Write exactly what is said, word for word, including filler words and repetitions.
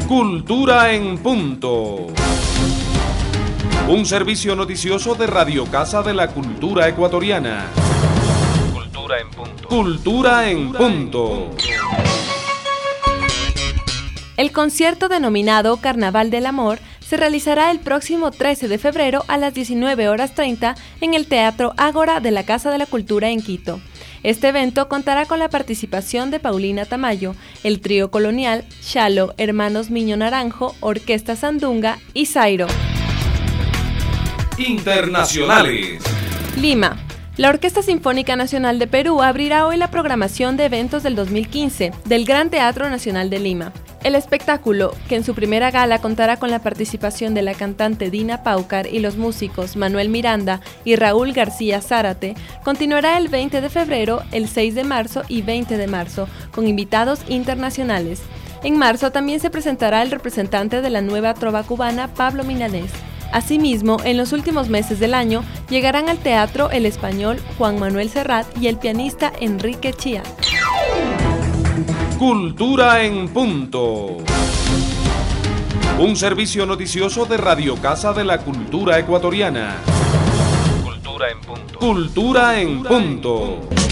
Cultura en Punto. Un servicio noticioso de Radio Casa de la Cultura Ecuatoriana. Cultura en Punto. Cultura en Punto. El concierto denominado Carnaval del Amor se realizará el próximo trece de febrero a las diecinueve horas treinta en el Teatro Ágora de la Casa de la Cultura en Quito. Este evento contará con la participación de Paulina Tamayo, el Trío Colonial, Xalo, Hermanos Miño Naranjo, Orquesta Sandunga y Zairo. Internacionales. Lima. La Orquesta Sinfónica Nacional de Perú abrirá hoy la programación de eventos del dos mil quince del Gran Teatro Nacional de Lima. El espectáculo, que en su primera gala contará con la participación de la cantante Dina Paucar y los músicos Manuel Miranda y Raúl García Zárate, continuará el veinte de febrero, el seis de marzo y veinte de marzo, con invitados internacionales. En marzo también se presentará el representante de la nueva trova cubana, Pablo Milanés. Asimismo, en los últimos meses del año, llegarán al teatro el español Juan Manuel Serrat y el pianista Enrique Chía. Cultura en Punto. Un servicio noticioso de Radio Casa de la Cultura Ecuatoriana. Cultura en Punto. Cultura en Punto.